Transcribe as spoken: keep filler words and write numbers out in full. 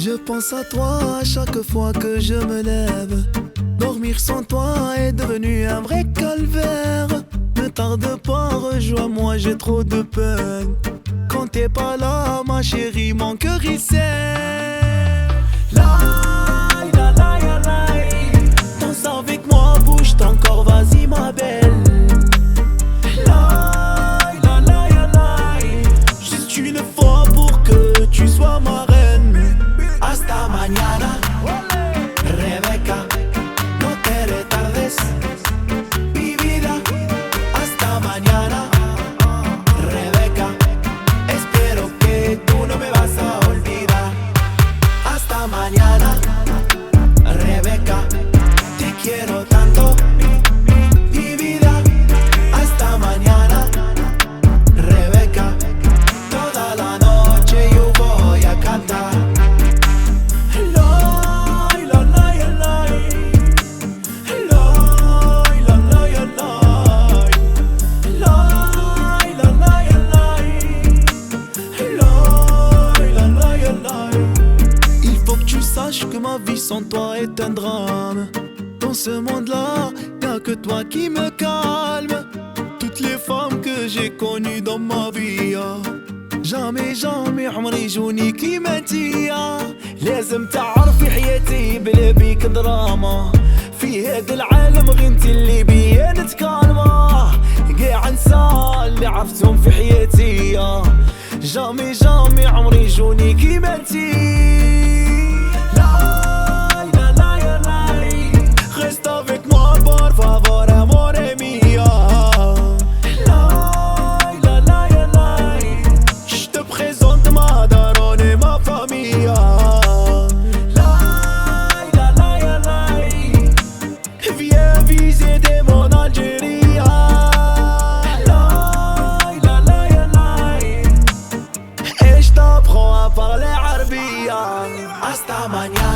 Je pense à toi à chaque fois que je me lève. Dormir sans toi est devenu un vrai calvaire. Ne tarde pas, rejoins-moi, j'ai trop de peine. Quand t'es pas là, ma chérie, mon cœur il serre. Laï, la, laï, laï. Danse avec moi, bouge ton corps, vas-y ma belle. Laï, la, laï, laï. Juste une fois pour que tu sois ma reine. Hasta mañana, Rebeca, no te retardes, mi vida. Hasta mañana, Rebeca, espero que tú no me vas a olvidar. Hasta mañana, Rebeca, te quiero tanto, mi vida. Hasta mañana, Rebeca, toda la noche yo voy a cantar. Sache que ma vie sans toi est un drame. Dans ce monde-là, y'a que toi qui me calme. Toutes les femmes que j'ai connues dans ma vie, jamais jamais عمري جوني كيماتي. لازم تعرفي حياتي بلا بيك دراما. في هذا العالم غنتي اللي بيا نتكالما. قاع نسى اللي عرفتهم في حياتي. جامي جامي عمري جوني كيماتي. Reste avec moi, por favor, amore mio. Laï, la, laï, laï. Je te présente ma daronne et ma famille. Laï, la, laï, laï. Viens visiter mon Algérie. Laï, la, laï, laï. Et je t'apprends à parler arabia. Hasta mañana.